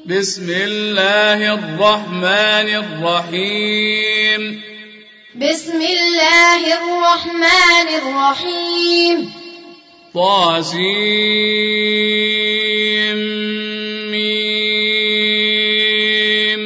بسم الله الرحمن الرحيم. بسم الله الرحمن الرحيم. طاسيم.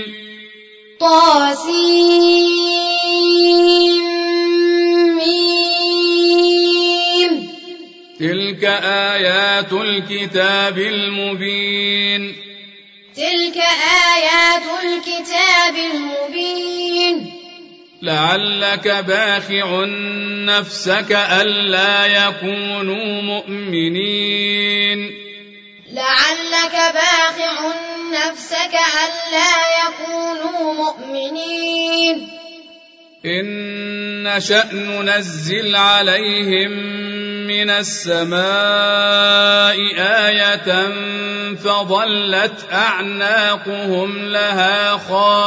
طاسيم. تلك آيات الكتاب المبين. تلك آيات الكتاب المبين. لعلك باخع نفسك ألا يكونوا مؤمنين. لعلك باخع نفسك ألا يكونوا مؤمنين. إن نشأ ننزل عليهم من السماء آية فظلت أعناقهم لها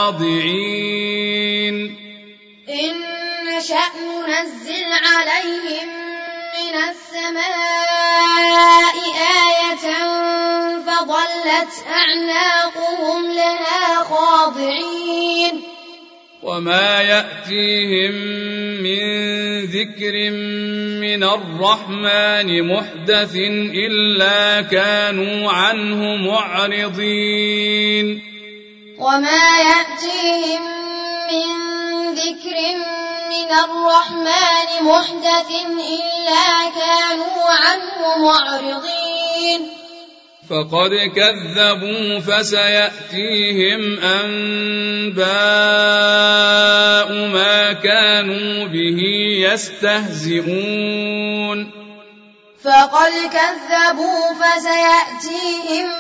خاضعين. إن نشأ ننزل عليهم من السماء آية فظلت أعناقهم لها خاضعين. وما يأتيهم من ذكر من الرحمن محدث إلا كانوا عنه معرضين. وما يأتيهم من ذكر من الرحمن محدث إلا كانوا عنه معرضين. فقد كذبوا فسيأتيهم أنباء ما كانوا به يستهزئون. فقد كذبوا فسيأتيهم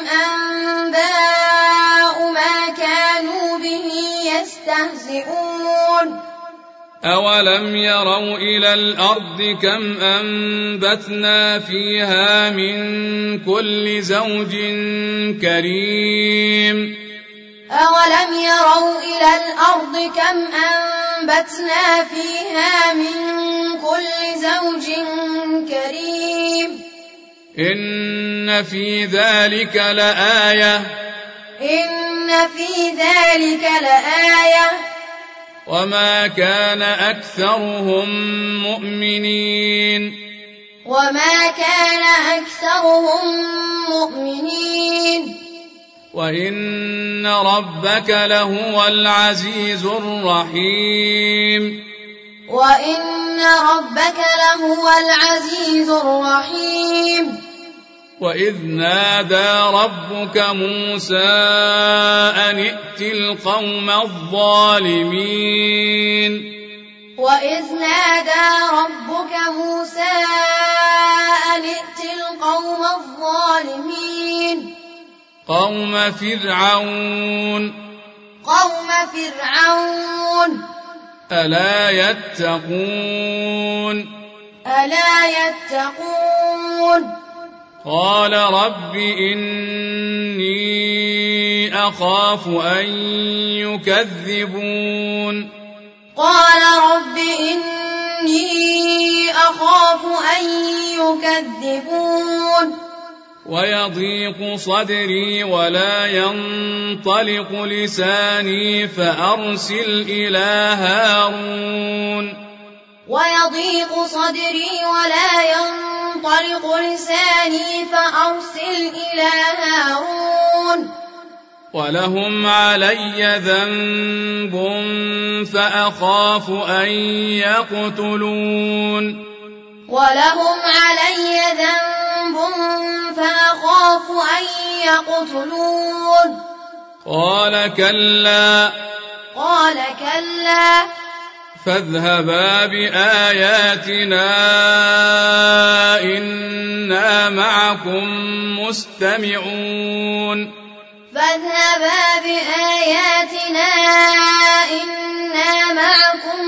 أنباء ما كانوا به يستهزئون. أولم يروا إلى الأرض كم أنبتنا فيها من كل زوج كريم. أولم يروا إلى الأرض كم أنبتنا فيها من كل زوج كريم. إن في ذلك لآية. إن في ذلك لآية. وما كان أكثرهم مؤمنين. وما كان أكثرهم مؤمنين. وإن ربك لهو العزيز الرحيم. وإن ربك لهو العزيز الرحيم. وإذ نادى ربك موسى أن ائت القوم الظالمين. وإذ نادى ربك موسى أن ائت القوم الظالمين. قوم فرعون. قوم فرعون. ألا يتقون. ألا يتقون. قال رب إني أخاف أن يكذبون. قال رب إني أخاف أن يكذبون. ويضيق صدري ولا ينطلق لساني فأرسل إلى هارون. ويضيق صدري ولا ينطلق لساني فأرسل إلى هارون. ولهم علي ذنب فأخاف أن يقتلون. ولهم علي ذنب فأخاف أن يقتلون. قال كلا. قال كلا. فاذهبا بآياتنا إنا معكم مستمعون. فاذهبا بآياتنا إنا معكم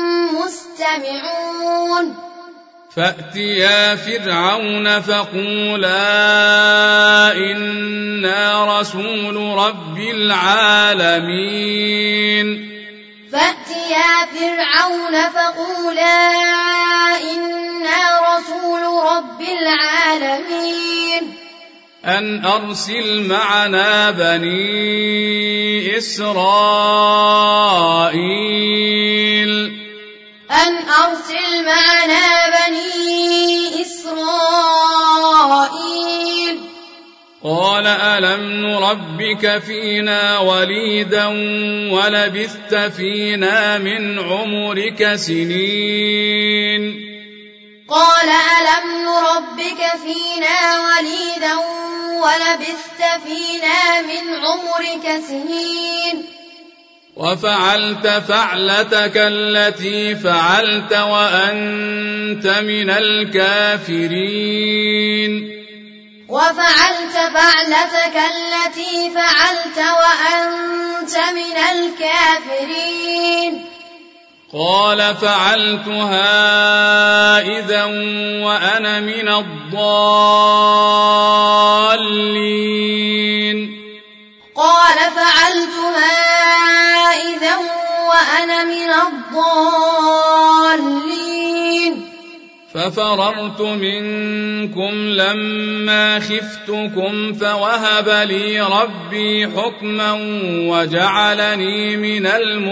مستمعون. فأتيا فرعون فقولا إنا رسول رب العالمين. فأتيا فرعون فقولا إنا رسول رب العالمين. أن أرسل معنا بني إسرائيل أن أرسل معنا بني إسرائيل قال ألم نربك فينا وليدا ولبثت فينا من عمرك سنين قال ألم نربك فينا وليدا ولبثت فينا من عمرك سنين وفعلت فعلتك التي فعلت وأنت من الكافرين وفعلت فعلتك التي فعلت وأنت من الكافرين قال فعلتها إذا وأنا من الضالين قال فعلتها إذا وأنا من الضالين ففررت منكم لما خفتكم فوهب لي ربي حكما وجعلني من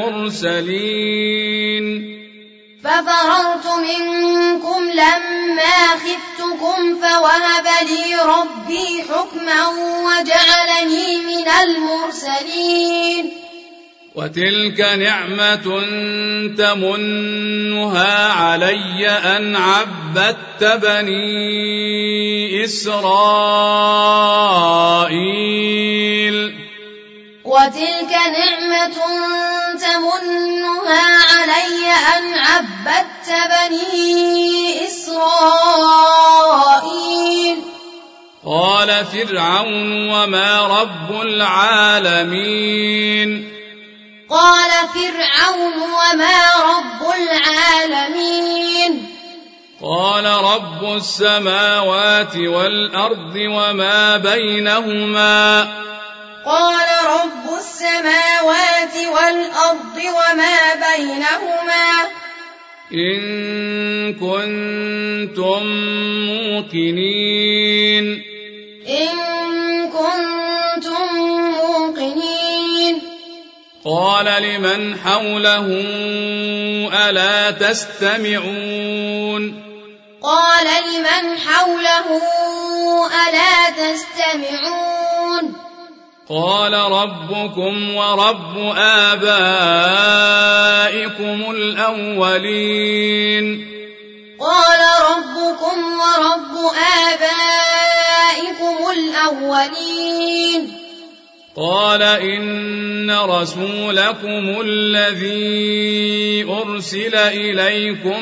المرسلين ففررت منكم لما خفتكم فوهب لي ربي حكما وجعلني من المرسلين وتلك نعمة تمنها علي أن عبدت بني إسرائيل وتلك نعمة تمنها علي أن عبدت بني إسرائيل قال فرعون وما رب العالمين قال فرعون وما رب العالمين قال رب السماوات والأرض وما بينهما قال رب السماوات والأرض وما بينهما إن كنتم موقنين إن كنتم موقنين قال لمن حوله ألا تستمعون قال لمن حوله ألا تستمعون قال ربكم ورب آبائكم الأولين قال ربكم ورب آبائكم الأولين قال إن رسولكم الذي أرسل إليكم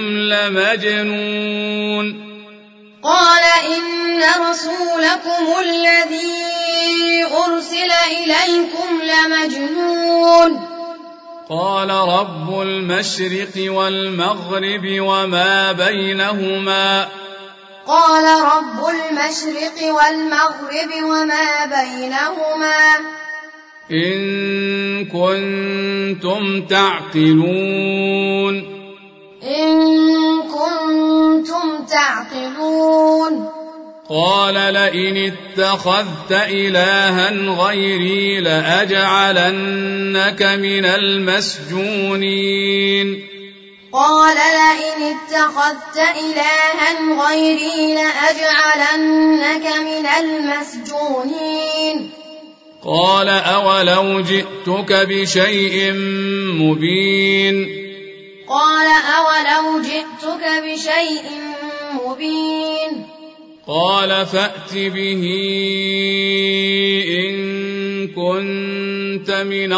لمجنون قال إن رسولكم الذي أرسل إليكم لمجنون قال رب المشرق والمغرب وما بينهما قال رب المشرق والمغرب وما بينهما إن كنتم تعقلون إن كنتم تعقلون قال لئن اتخذت إلها غيري لأجعلنك من المسجونين قال لئن اتخذت إلها غيري لأجعلنك من المسجونين قال أولو جئتك بشيء مبين قال أولو جئتك بشيء مبين قال فأت به إن كنت من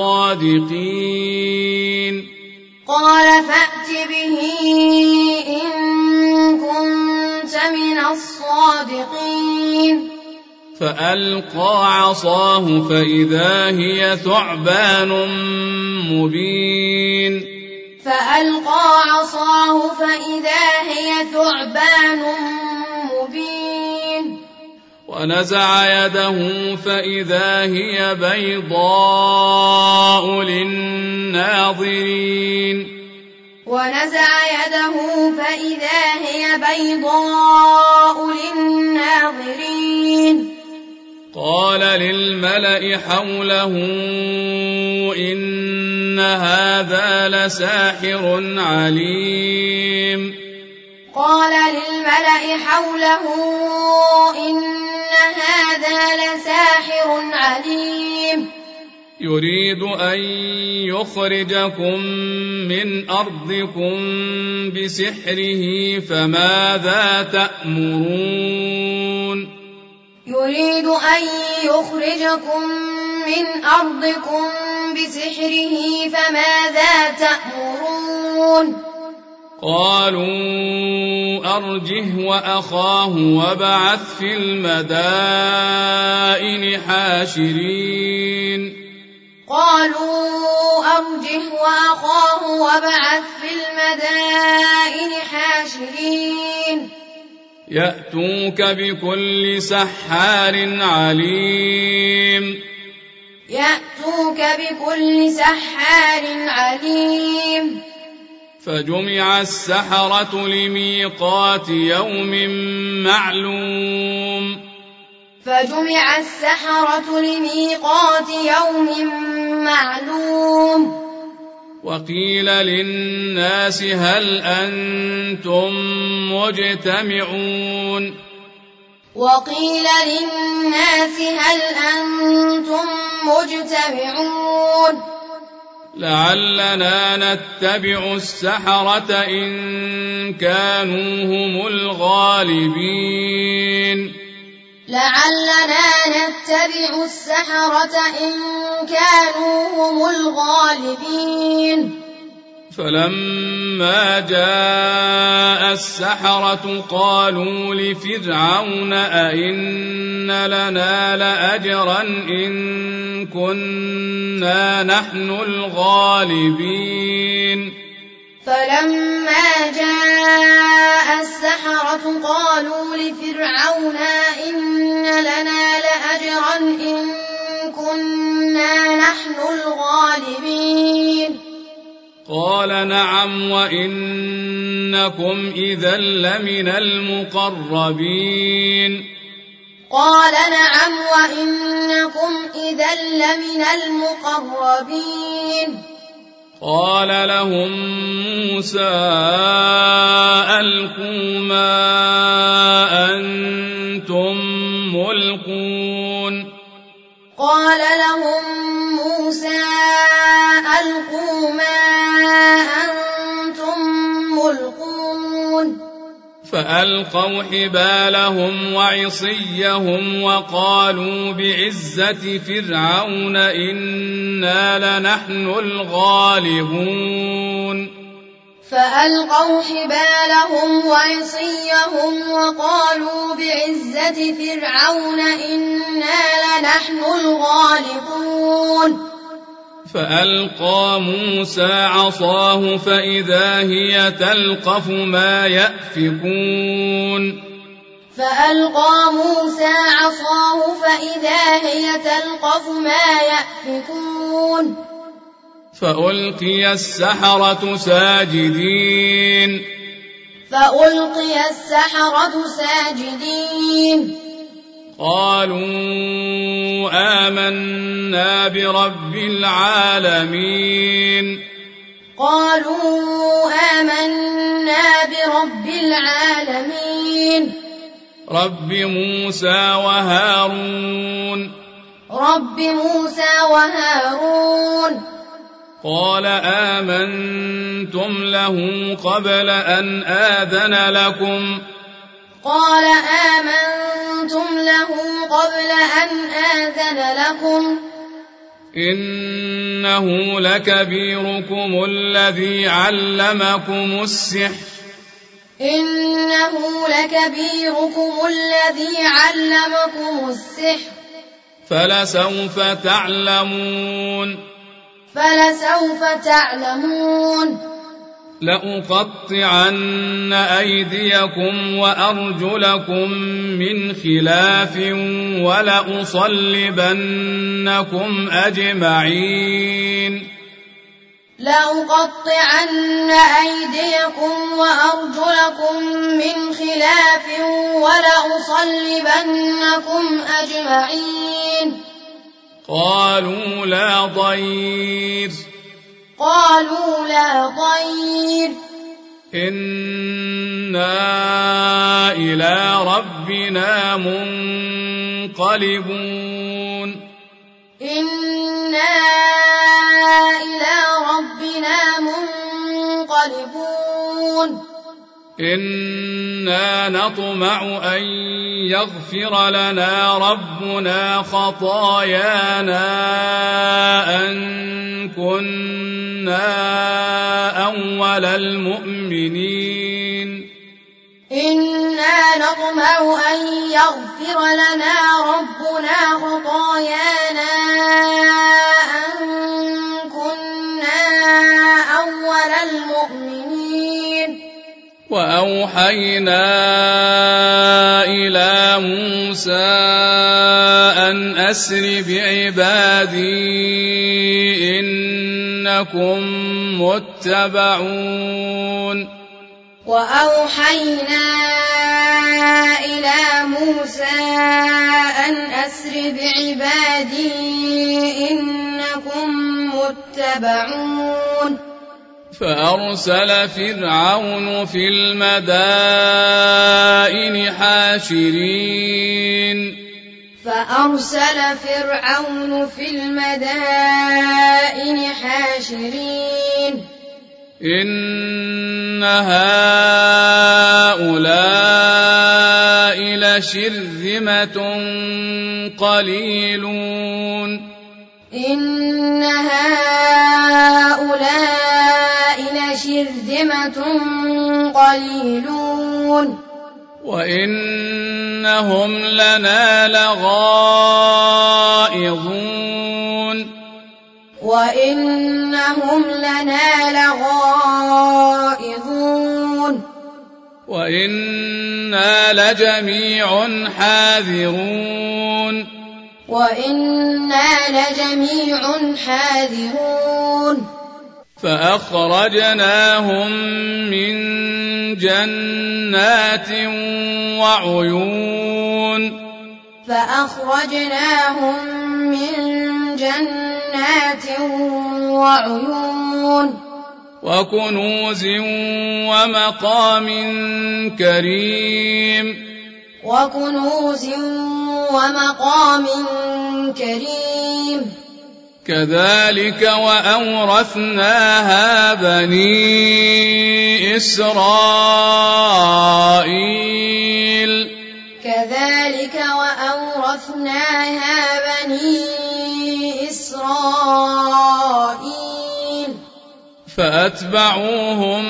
الصادقين قال فأت به إن كنت من الصادقين فألقى عصاه فإذا هي ثعبان مبين فألقى عصاه فإذا هي ثعبان مبين ونزع يده فإذا هي بيضاء للناظرين ونزع يده فإذا هي بيضاء للناظرين قال للملأ حوله إن هذا لساحر عليم قال للملأ حوله إن هذا لساحر عليم يريد أن يخرجكم من أرضكم بسحره فماذا تأمرون يريد أن يخرجكم من أرضكم بسحره فماذا تأمرون قالوا أرجه وأخاه وابعث في المدائن حاشرين قالوا أرجه وأخاه وابعث في المدائن حاشرين يأتوك بكل سحار عليم يأتوك بكل سحار عليم فجمع السحرة لميقات يوم معلوم فجمع السحرة لميقات يوم معلوم وقيل للناس هل أنتم مجتمعون وقيل للناس هل أنتم مجتمعون لعلنا نتبع السحرة إن كانوا هم الغالبين لعلنا نتبع السحرة إن كانوا هم الغالبين فلما جاء السحرة قالوا لفرعون أئن لنا لأجرا إن كنا نحن الغالبين فلما جاء السحرة قالوا لفرعون إن لنا لأجرا إن كنا نحن الغالبين قال نعم وإنكم إذا لمن المقربين قال نعم وإنكم إذا لمن المقربين قال لهم موسى ألقوا ما أنتم ملقون قال لهم موسى ألقوا ما أنتم ملقون فألقوا حبالهم وعصيهم وقالوا بعزة فرعون إنا لنحن الغالبون فألقوا حبالهم وعصيهم وقالوا بعزة فرعون إنا لنحن الغالبون فألقى موسى عصاه فإذا هي تلقف ما يأفكون فألقى موسى عصاه فإذا هي تلقف ما يأفكون فألقي السحرة ساجدين فألقي السحرة ساجدين قالوا آمنا برب العالمين قالوا آمنا برب العالمين رب موسى وهارون رب موسى وهارون قال آمنتم له قبل أن آذن لكم قال آمنتم له قبل أن آذن لكم إنه لكبيركم الذي علمكم السحر إنه لكبيركم الذي علمكم السحر فلسوف تعلمون لأقطعن أيديكم وأرجلكم من خلاف ولأصلبنكم أجمعين لأقطعن أيديكم وأرجلكم من خلاف ولأصلبنكم أجمعين قالوا لا ضير إنا إلى ربنا منقلبون إنا نطمع أن يغفر لنا ربنا خطايانا أن كنا أول المؤمنين إنا نطمع أن يغفر لنا ربنا خطايانا أن كنا أول المؤمنين وأوحينا إلى موسى أن أسر بعبادي إنكم متبعون وأوحينا إلى موسى أن أسر بعبادي إنكم متبعون فأرسل فرعون في المدائن حاشرين إن هؤلاء لشرذمة قليلون إن هؤلاء لشرذمة قليلون وإنهم لنا لغائظون وإنا لجميع حاذرون فأخرجناهم من جنات وعيون وكنوز ومقام كريم كذلك وأورثناها بني إسرائيل فأتبعوهم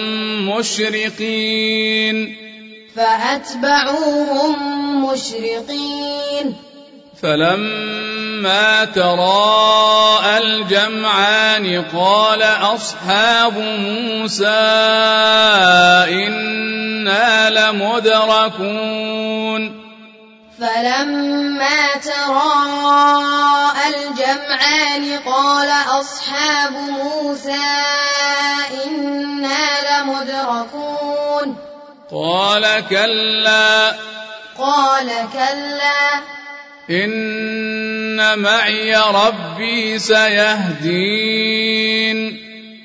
مشرقين فلما تراءى الجمعان قال أصحاب موسى إنا لمدركون قال كلا إن معي ربي سيهدين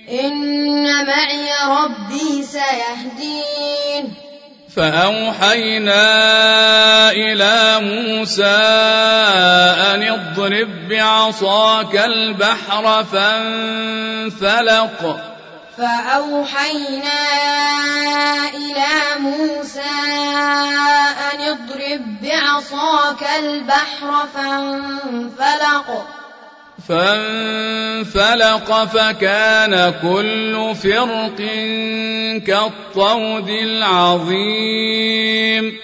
فأوحينا إلى موسى أن اضرب بعصاك البحر فانفلق فكان كل فرق كالطود العظيم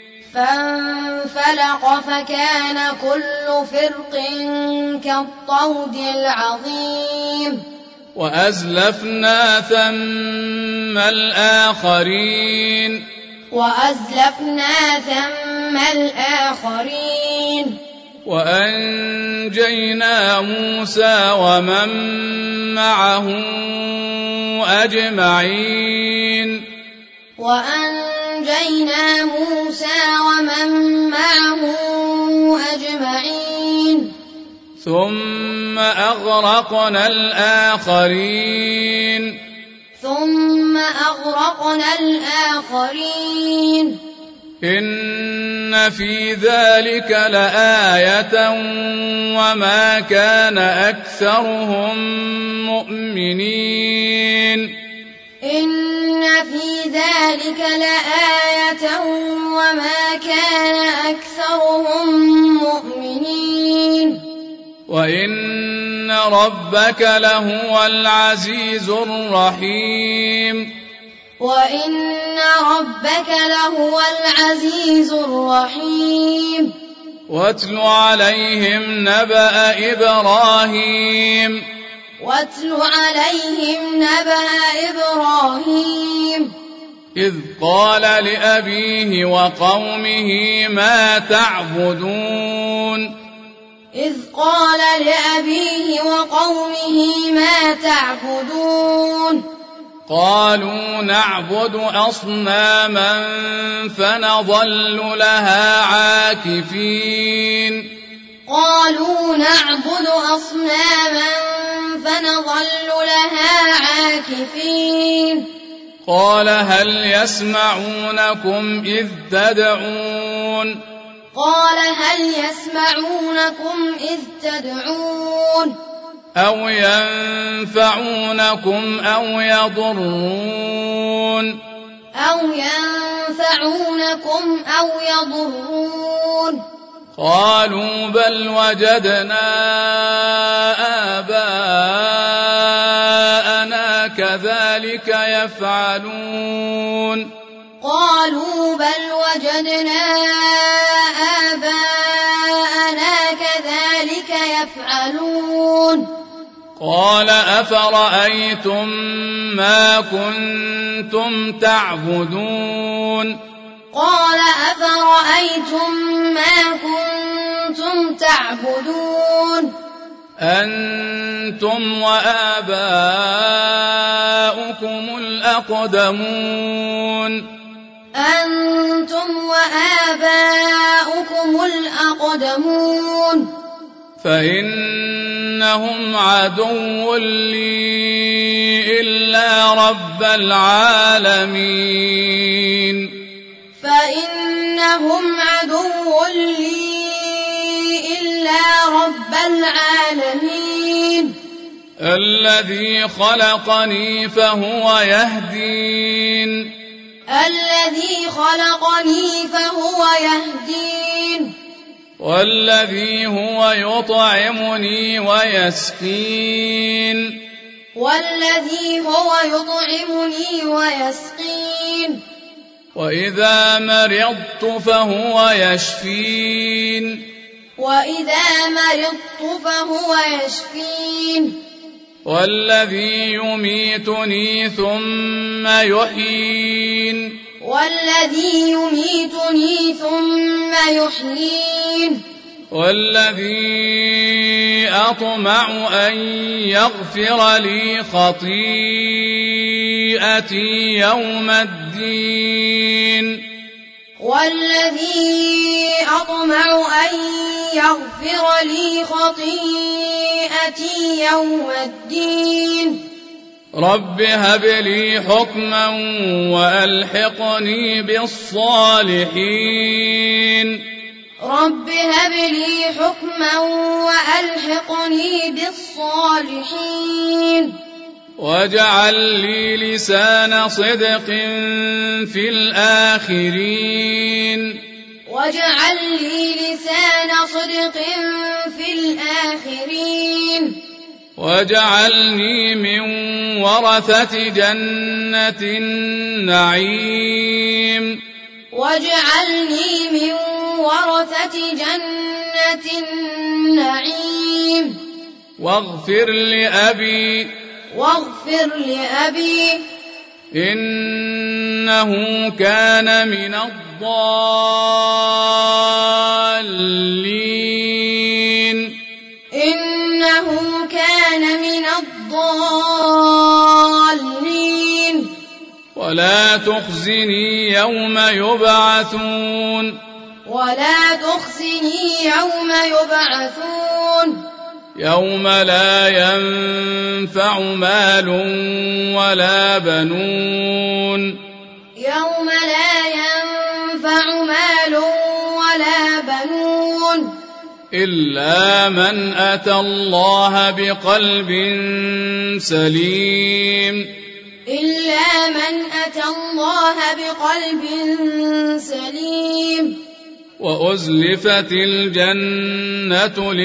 وأزلفنا ثم الآخرين وأنجينا موسى ومن معه أجمعين وأنجينا موسى ومن معه أجمعين ثم أغرقنا الآخرين إن في ذلك لآية وما كان أكثرهم مؤمنين إن في ذلك لآية وما كان أكثرهم مؤمنين وإن ربك لهو العزيز الرحيم وإن ربك لهو العزيز الرحيم واتل عليهم نبأ إبراهيم إذ قال لأبيه وقومه ما تعبدون قالوا نعبد أصناما فنظل لها عاكفين قال هل يسمعونكم إذ تدعون أو ينفعونكم أو يضرون قالوا بل وجدنا آباءنا كذلك يفعلون قال أفرأيتم ما كنتم تعبدون أنتم وآباؤكم الأقدمون فإنهم عدو لي إلا رب العالمين الذي خلقني فهو يهدين والذي هو يطعمني ويسقين وإذا مرضت فهو يشفين والذي يميتني ثم يحيين والذي أطمع أن يغفر لي خطيئتي يوم الدين رب هب لي حكما وألحقني بالصالحين واجعل لي لسان صدق في الآخرين واجعلني من ورثة جنة النعيم واغفر لأبي إنه كان من الضالين الضالين إنه كان من الضالين ولا تخزني يوم يبعثون ولا تخزني يوم يبعثون يوم لا ينفع مال ولا بنون يوم لا ينفع مال ولا بنون إلا من أتى الله بقلب سليم إلا من أتى الله بقلب سليم وأزلفت الجنة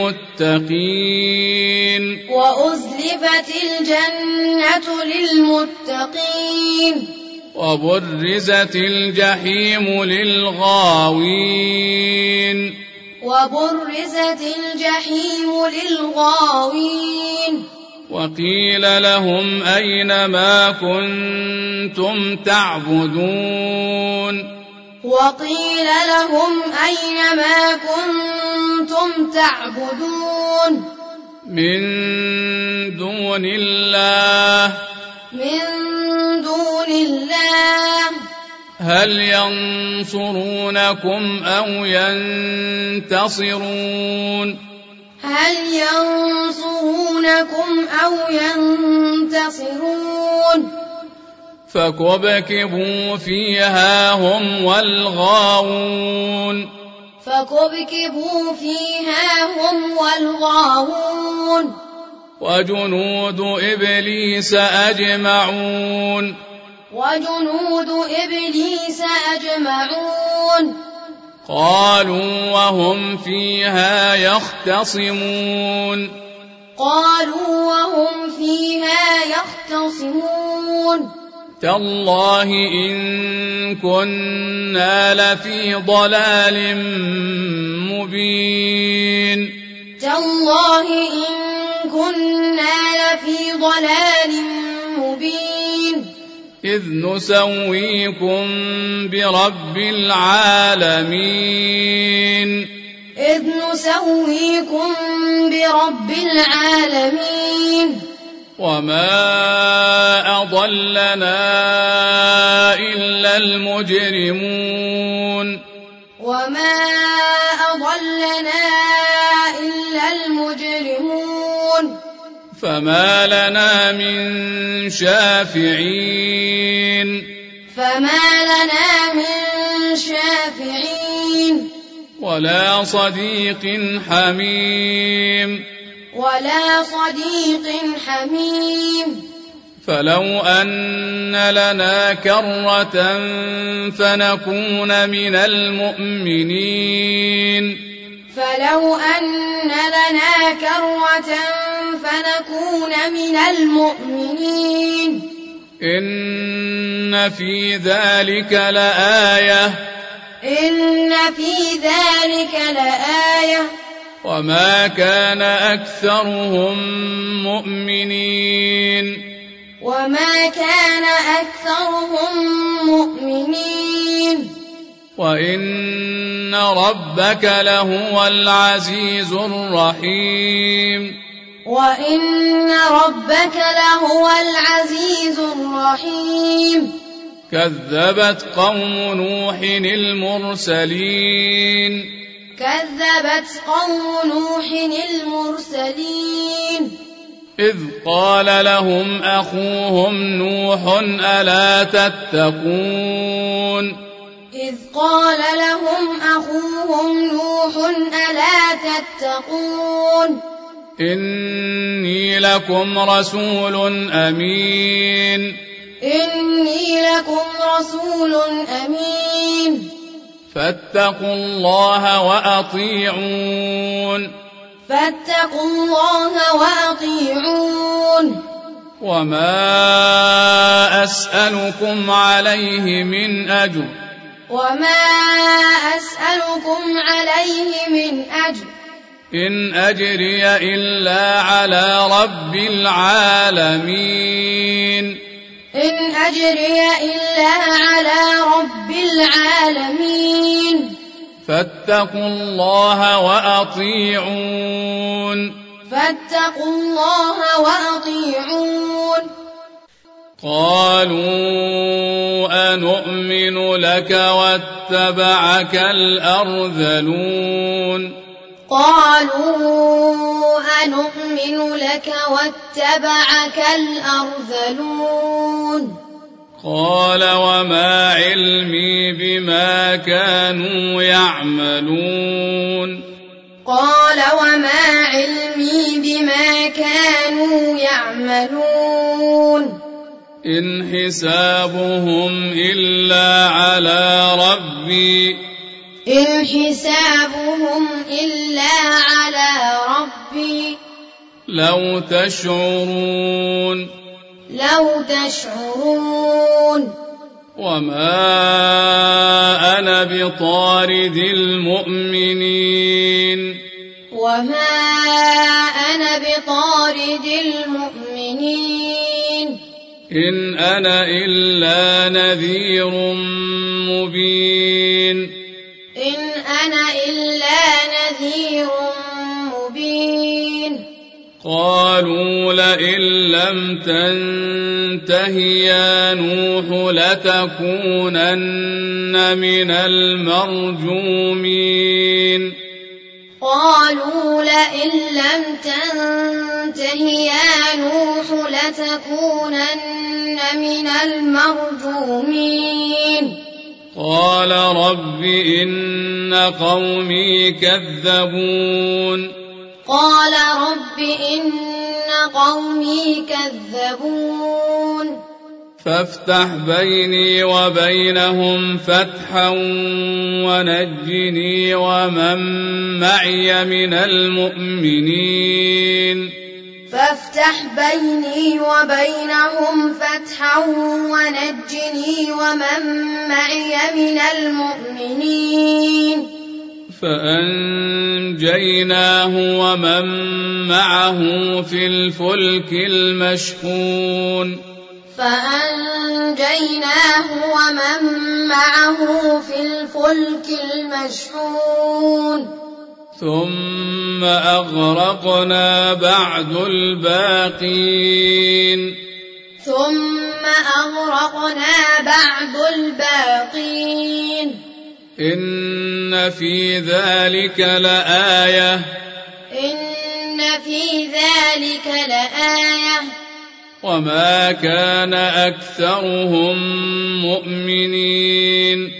للمتقين وأزلفت الجنة للمتقين وبرزت الجحيم للغاوين وبرزت الجحيم للغاوين وقيل لهم أين ما كنتم تعبدون وقيل لهم أين ما كنتم تعبدون من دون الله هل ينصرونكم أو ينتصرون فكبكبوا فيها هم والغاوون وجنود إبليس أجمعون قالوا وهم فيها يختصمون تالله إن كنا لفي ضلال مبين إذ نسويكم برب العالمين وما أضلنا إلا المجرمون فما لنا من شافعين ولا صديق حميم فلو أن لنا كرة فنكون من المؤمنين إن في ذلك لآية وما كان أكثرهم مؤمنين وإن ربك لهو العزيز الرحيم كذبت قوم نوح المرسلين إذ قال لهم أخوهم نوح ألا تتقون إني لكم رسول أمين فاتقوا الله وأطيعون وما أسألكم عليه من أجر إن أجري إلا على رب العالمين فاتقوا الله وأطيعون فاتقوا الله وأطيعون قالوا أنؤمن لك واتبعك الأرذلون قالوا أنؤمن لك واتبعك الأرذلون قال وما علمي بما كانوا يعملون قال وما علمي بما كانوا يعملون إن حسابهم إلا على ربي إن حسابهم إلا على ربي لو تشعرون وما أنا بطارد المؤمنين إن أنا إلا نذير مبين قالوا لئن لم تنته يا نوح لتكونن من المرجومين قالوا لئن لم تنته يا نوح لتكونن من المرجومين قال رب إن قومي كذبون فافتح بيني وبينهم فتحا ونجني ومن معي من المؤمنين فافتح بيني وبينهم فتحا ونجني ومن معي من المؤمنين فأنجيناه ومن معه في الفلك المشحون ثم أغرقنا بعد الباقين إن في ذلك لآية وما كان أكثرهم مؤمنين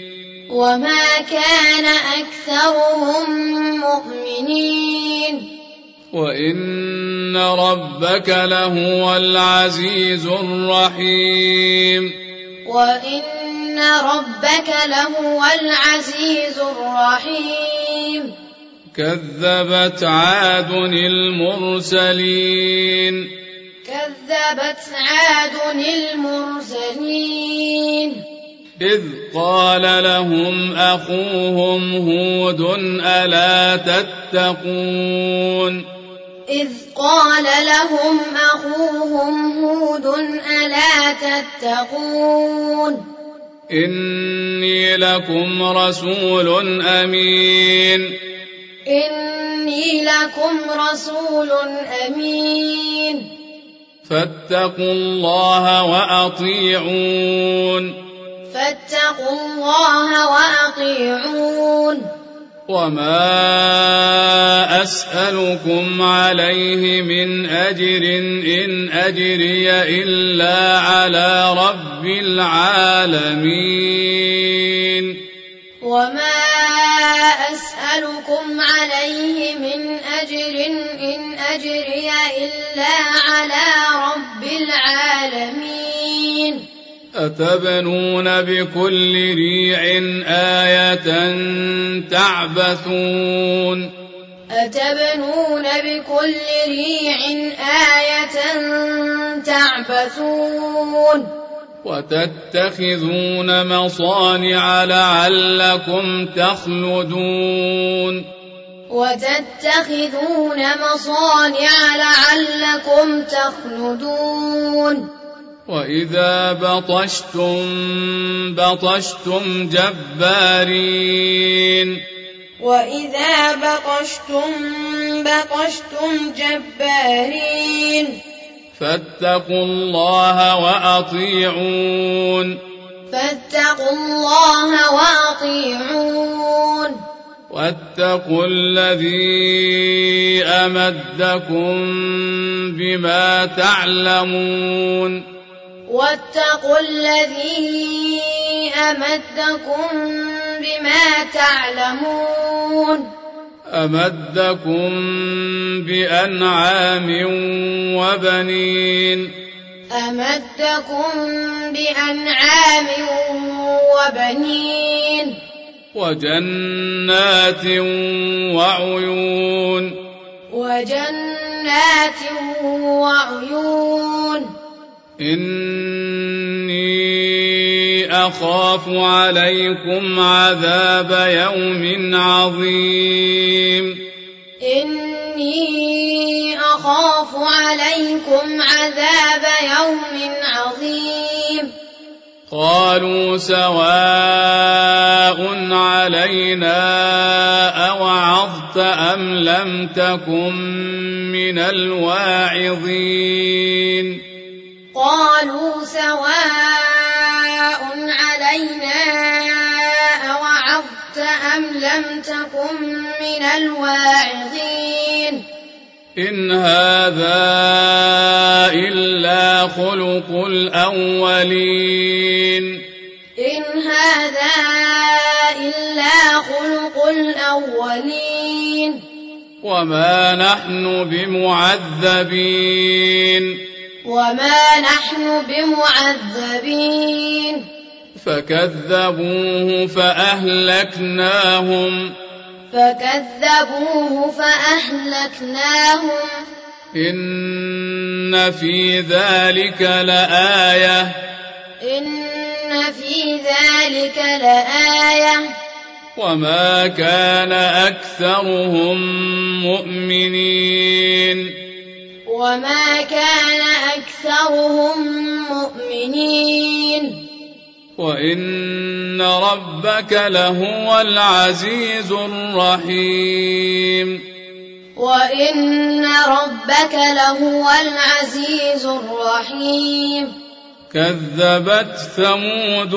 وإن ربك لهو العزيز الرحيم كذبت عاد المرسلين إذ قال لهم أخوهم هود ألا تتقون إني لكم رسول أمين فاتقوا الله وأطيعون وما أسألكم عليه من أجر إن أجري إلا على رب العالمين أتبنون بكل ريع آية تعبثون وتتخذون مصانع لعلكم تخلدون وإذا بطشتم بطشتم جبارين وإذا بطشتم جبارين فاتقوا الله وأطيعون واتقوا الذي أمدكم بما تعلمون أمدكم بأنعام وبنين وجنات وعيون إني أخاف عليكم عذاب يوم عظيم قالوا سواء علينا أوعظت أم لم تكن من الواعظين إن هذا إلا خلق الأولين وما نحن بمعذبين فكذبوه فأهلكناهم إن في ذلك لآية وما كان أكثرهم مؤمنين وإن ربك لهو العزيز الرحيم كذبت ثمود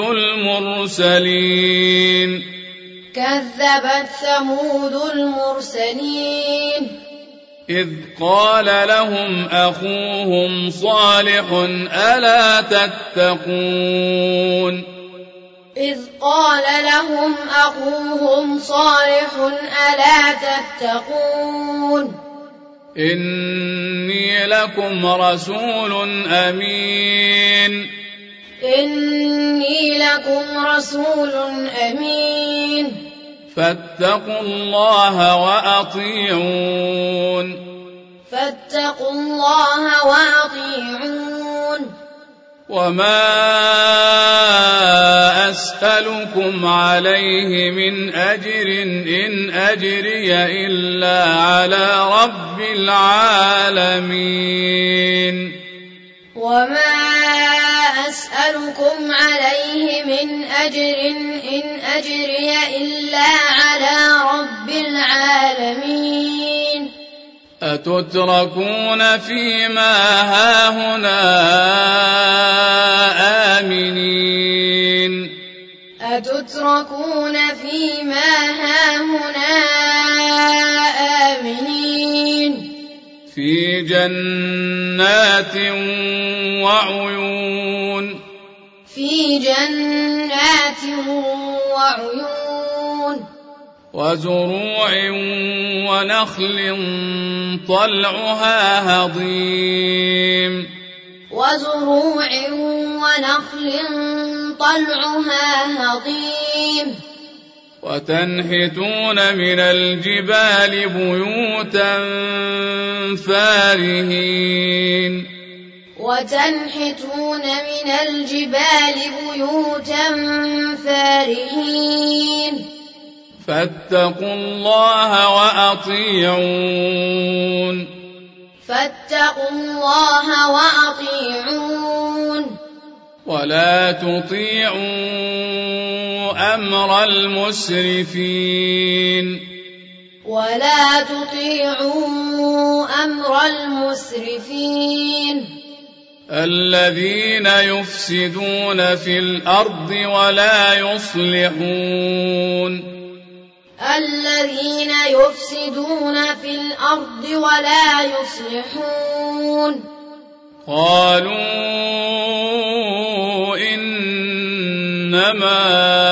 المرسلين إذ قال لهم أخوهم صالح ألا تتقون إني لكم رسول أمين فاتقوا الله وأطيعون وما أسألكم عليه من أجر إن أجري إلا على رب العالمين أتتركون فيما هاهنا آمنين في جنات وعيون وزروع ونخل طلعها هضيم وتنحتون من الجبال بيوتا فارهين فاتقوا الله وأطيعون ولا تطيعوا أمر المسرفين ولا تطيعوا أمر المسرفين الذين يفسدون في الأرض ولا يصلحون الذين يفسدون في الأرض ولا يصلحون قالوا إنما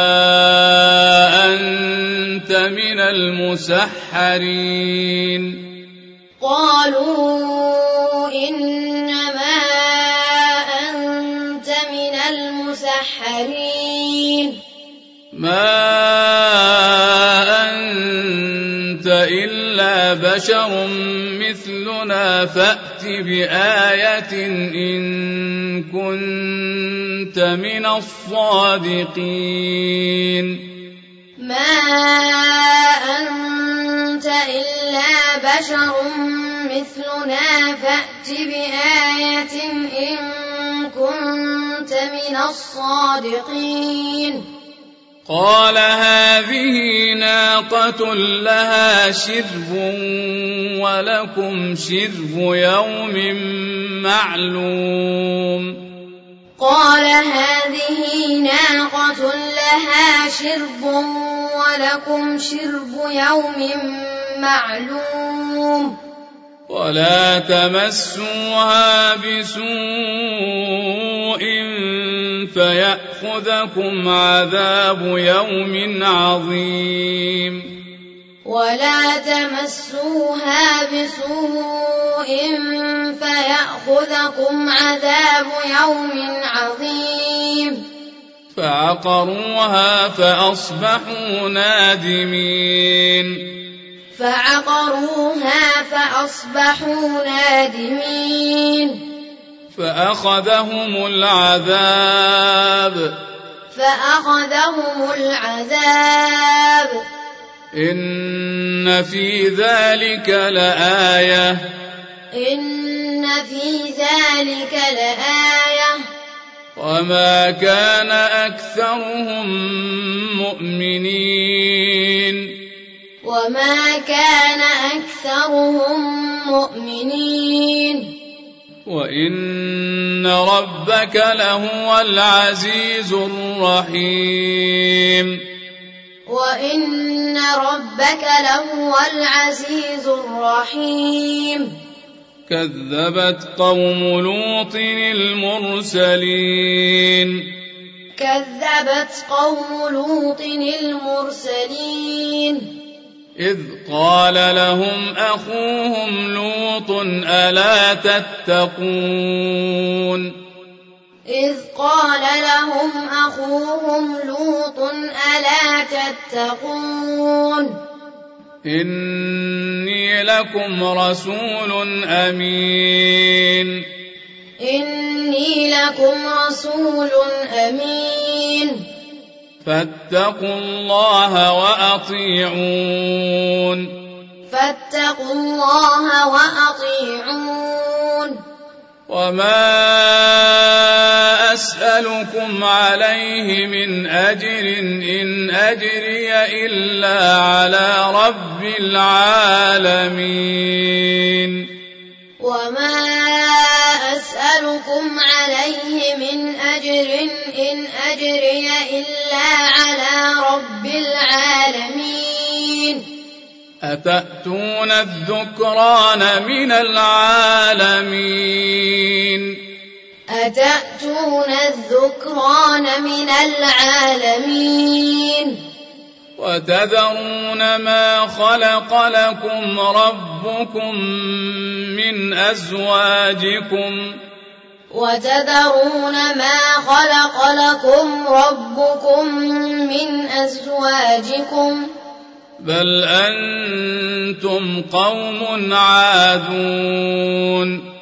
أنت من المسحرين قالوا إنما أنت من المسحرين ما أنت إلا بشر مثلنا فأت بآية إن كنت من الصادقين ما أنت إلا بشر مثلنا فأت بآية إن كنت من الصادقين قال هذه ناقة لها شرب ولكم شرب يوم معلوم قال هذه ناقة لها شرب ولكم شرب يوم معلوم ولا تمسوها بسوء فيأخذكم عذاب يوم عظيم ولا تمسوها بسوء فيأخذكم عذاب يوم عظيم فعقروها فأصبحوا نادمين فأخذهم العذاب إن في ذلك لآية وما كان أكثرهم مؤمنين وإن ربك لهو العزيز الرحيم كذبت قوم لوط المرسلين إذ قال لهم أخوهم لوط ألا تتقون إني لكم رسول أمين فاتقوا الله وأطيعون وما أسألكم عليه من أجر إن أجري إلا على رب العالمين أتأتون الذكران من العالمين وتذرون ما خلق لكم ربكم من أزواجكم بل أنتم قوم عادون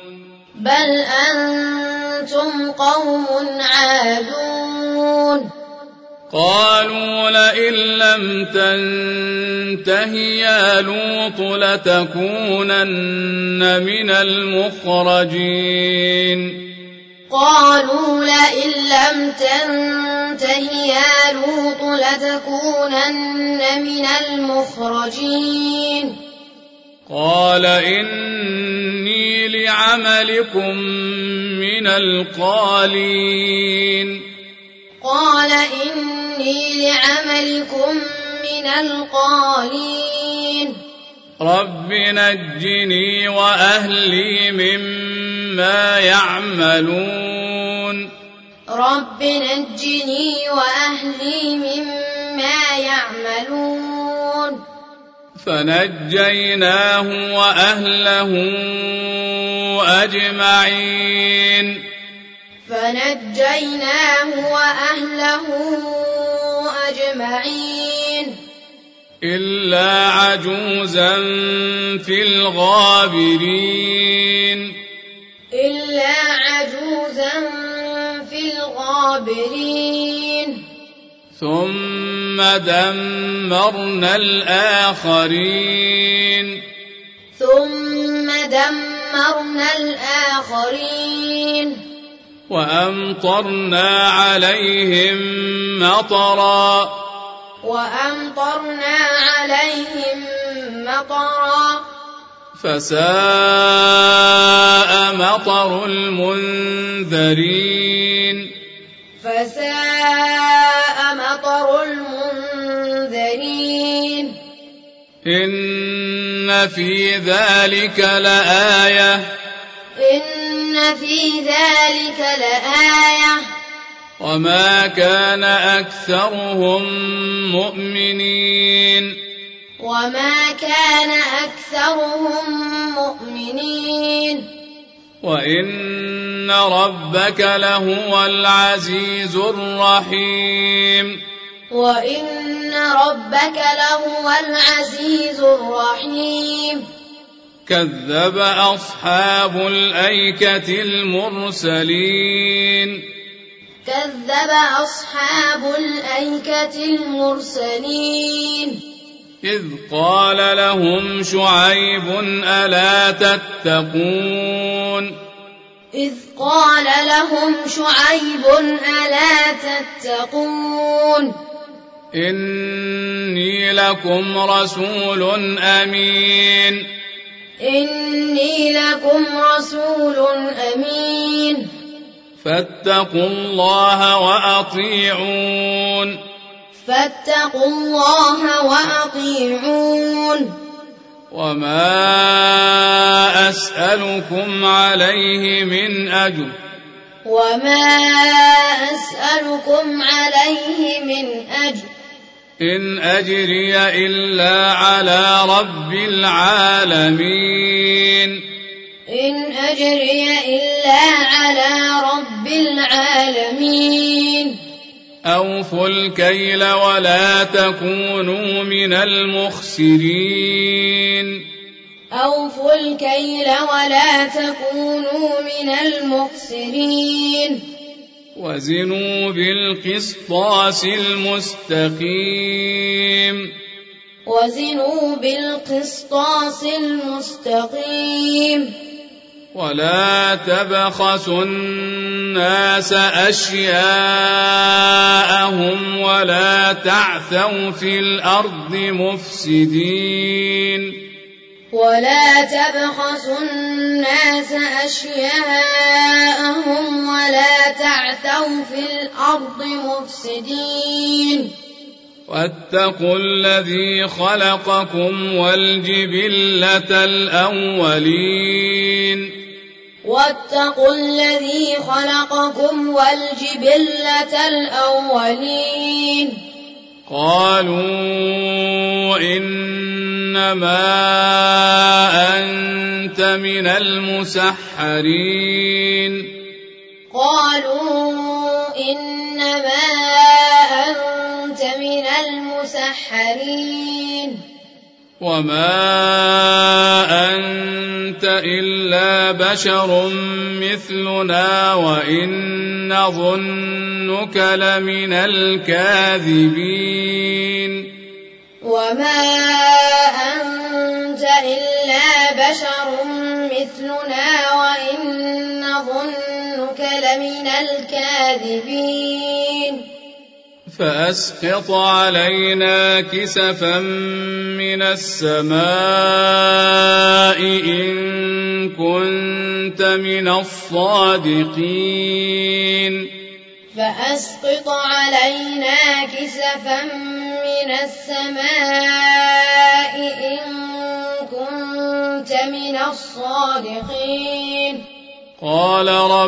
قالوا لئن لم تنته يا لوط لتكونن من المخرجين قالوا لئن لم تنته يا لوط لتكونن من المخرجين قال إني لعملكم من القالين قال إني لعملكم من القالين رب نجني وأهلي مما يعملون رب نجني وأهلي مما يعملون فنجيناه وأهله أجمعين فنجيناه وأهله أجمعين إلا عجوزا في الغابرين إلا عجوزا في الغابرين ثم دمرنا الآخرين ثم دمرنا الآخرين وأمطرنا عليهم مطرا وأمطرنا عليهم مطرا فساء مطر المنذرين فساء مطر المنذرين إن في ذلك لآية إن في ذلك لآية وما كان أكثرهم مؤمنين وما كان أكثرهم مؤمنين وإن ربك لهو العزيز الرحيم وإن ربك لهو العزيز الرحيم كذب أصحاب الأيكة المرسلين كذب أصحاب الأيكة المرسلين إذ قال لهم شعيب ألا تتقون إذ قال لهم شعيب ألا تتقون إني لكم رسول أمين إني لكم رسول أمين فاتقوا الله وأطيعون فاتقوا الله وأطيعون وما أسألكم عليه من أجر وما أسألكم عليه من أجر إن أجري إلا على رب العالمين إن أجري إلا على رب العالمين أوفوا الكيل ولا تكونوا من المخسرين أوفوا الكيل ولا تكونوا من المخسرين وزنوا بالقسطاس المستقيم وزنوا بالقسطاس المستقيم ولا تبخسوا الناس أشياءهم ولا تعثوا في الأرض مفسدين ولا تبخسوا الناس أشياءهم ولا تعثوا في الأرض مفسدين واتقوا الذي خلقكم والجبلة الأولين واتقوا الذي خلقكم والجبلة الأولين قالوا إنما أنت من المسحرين قالوا إنما أنت من المسحرين وما أنت إلا بشر مثلنا وإن نظنك لمن الكاذبين وما أنت إلا بشر مثلنا وإن نظنك لمن الكاذبين فأسقط علينا كسفا من السماء إن كنت من الصادقين فأسقط علينا كسفا من السماء إن كنت من الصادقين قال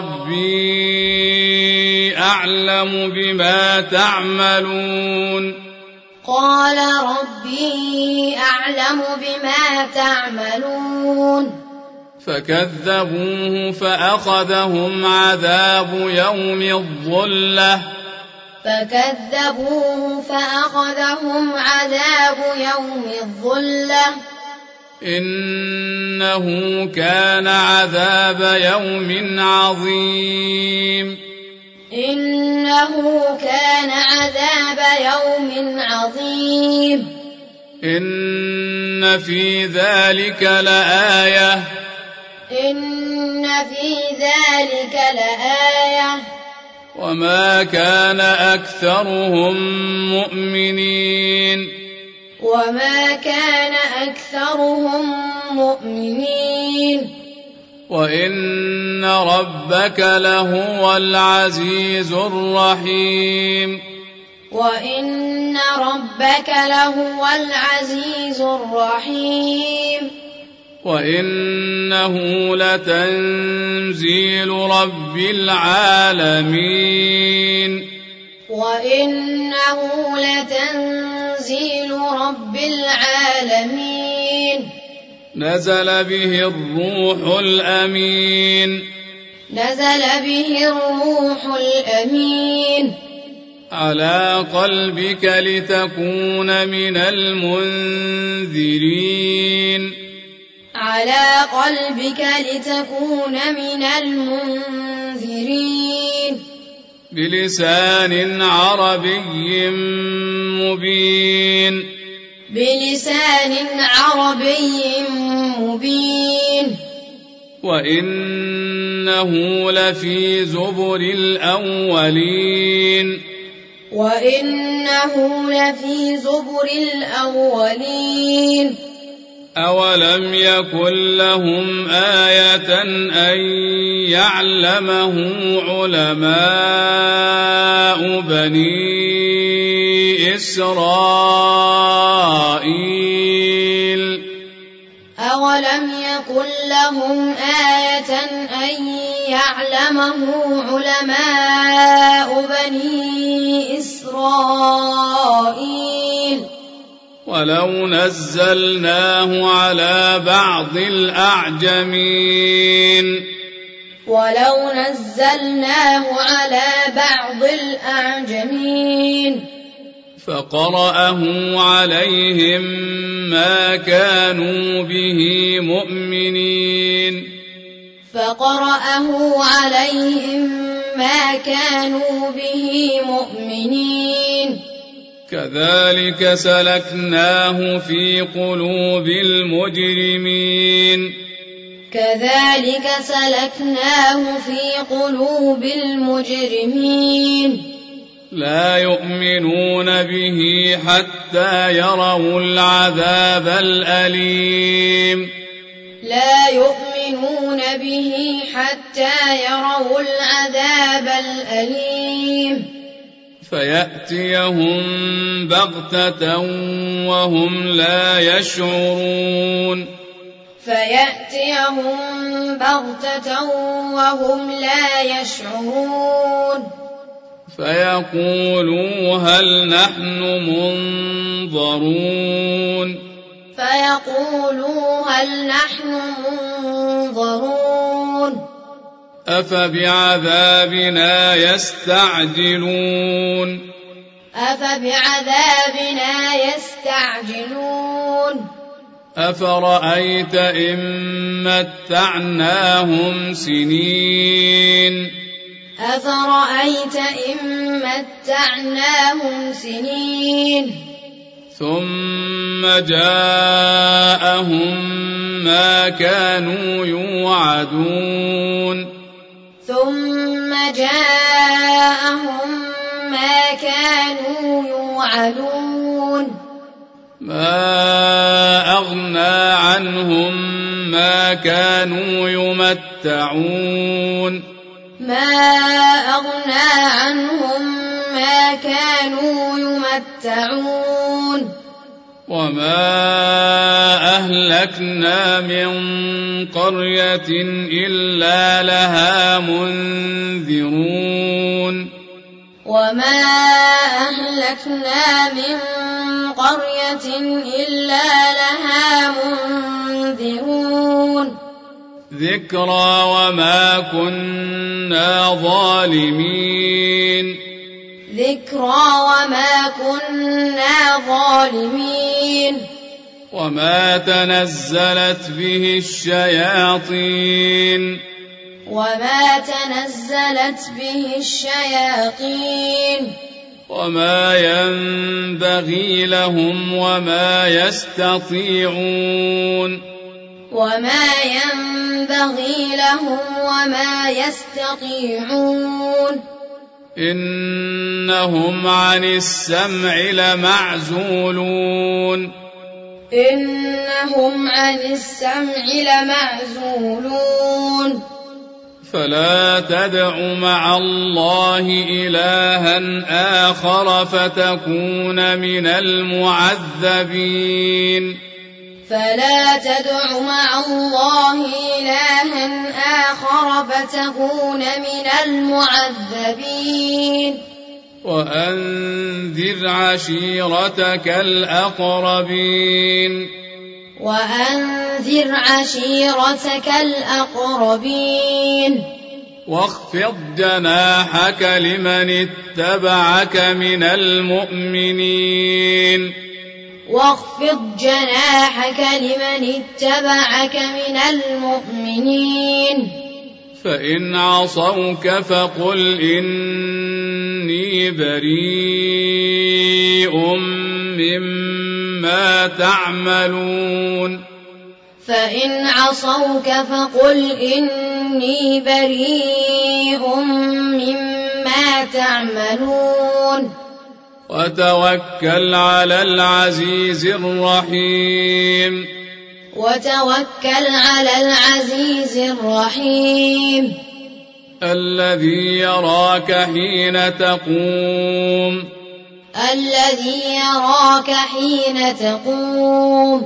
ربي أعلم بما تعملون قال ربي أعلم بما تعملون فكذبوه فأخذهم عذاب يوم الظلة إنه كان عذاب يوم عظيم إن في ذلك لآية وما كان أكثرهم مؤمنين وإن ربك لهو العزيز الرحيم وإنه لتنزيل رب العالمين نزل به الروح الأمين على قلبك لتكون من المنذرين بلسان عربي مبين وإنه لفي زبر الأولين أولم يكن لهم آية أن يعلمه علماء بني إسرائيل ولو نزلناه على بعض الأعجمين فقرأه عليهم ما كانوا به مؤمنين كذلك سلكناه في قلوب المجرمين لا يؤمنون به حتى يروا العذاب الأليم فيأتيهم بغتة وهم لا يشعرون فيقولوا هل نحن منظرون أفبعذابنا يستعجلون أفرأيت إن متعناهم سنين ثم جاءهم ما كانوا يوعدون ثم جاءهم ما كانوا يوعدون ما أغنى عنهم ما كانوا يمتعون ما أغنى عنهم ما كانوا يمتعون وما أهلكنا من قرية إلا لها منذرون وما أهلكنا من قرية إلا لها منذرون ذكرى وما كنا ظالمين ذكرى وما كنا ظالمين وما تنزلت به الشياطين وما تنزلت به الشياطين وما ينبغي لهم وما يستطيعون وما ينبغي لهم وما يستطيعون إنهم عن السمع لمعزولون إنهم عن السمع لمعزولون فلا تدع مع الله إلها آخر فتكون من المعذبين فلا تدع مع الله إلها آخر فتكون من المعذبين وأنذر عشيرتك الأقربين وأنذر عشيرتك الأقربين واخفض جناحك لمن اتبعك من المؤمنين واخفض جناحك لمن اتبعك من المؤمنين فإن عصوك فقل إني بريء مما تعملون فإن عصوك فقل إني بريء مما تعملون وتوكل على العزيز الرحيم وتوكل على العزيز الرحيم الذي يراك حين تقوم الذي يراك حين تقوم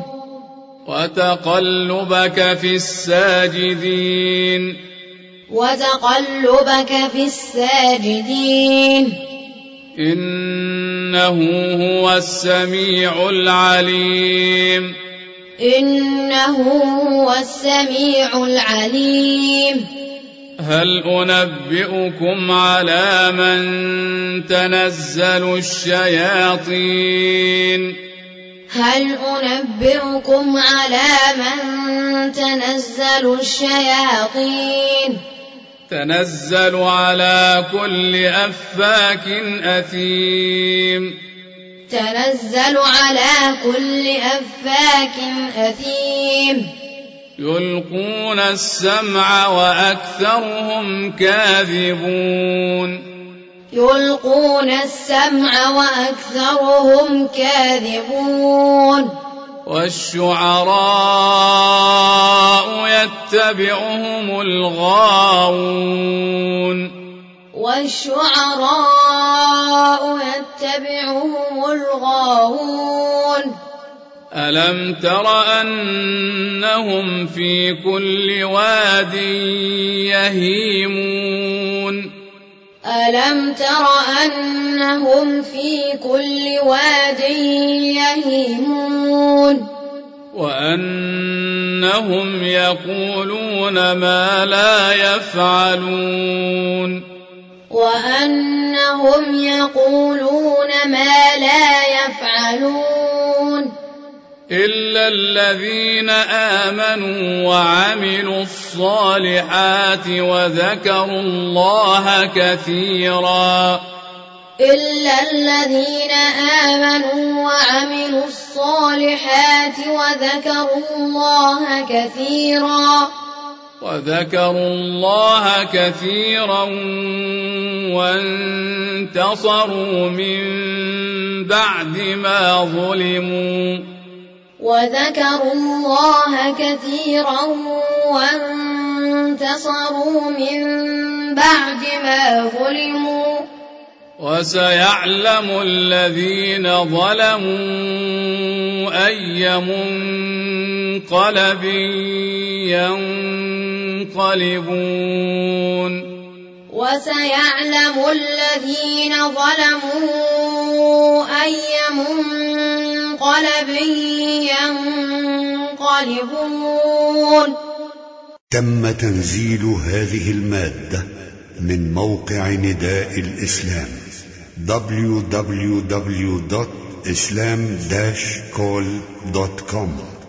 وتقلبك في الساجدين وتقلبك في الساجدين إنه هو السميع العليم إنه هو السميع العليم هل أنبئكم على من تنزل الشياطين هل أنبئكم على من تنزل الشياطين تنزل على كل أفاك أثيم تنزل على كل أفاك أثيم يلقون السمع وأكثرهم كاذبون يلقون السمع وأكثرهم كاذبون والشعراء يتبعهم الغاوون والشعراء يتبعهم الغاوون ألم تر أنهم في كل واد يهيمون ألم تر أنهم في كل واد يهيمون وأنهم يقولون ما لا يفعلون وأنهم يقولون ما لا يفعلون إلا الذين آمنوا وعملوا الصالحات وذكروا الله كثيرا إلا الذين آمنوا وعملوا الصالحات وذكروا الله كثيرا وذكروا الله كثيرا وانتصروا من بعد ما ظلموا وذكروا الله كثيرا وانتصروا من بعد ما ظلموا وسيعلم الذين ظلموا أي منقلب ينقلبون وسيعلم الذين ظلموا أي منقلب ينقلبون. تم تنزيل هذه المادة من موقع نداء الإسلام www.islam-call.com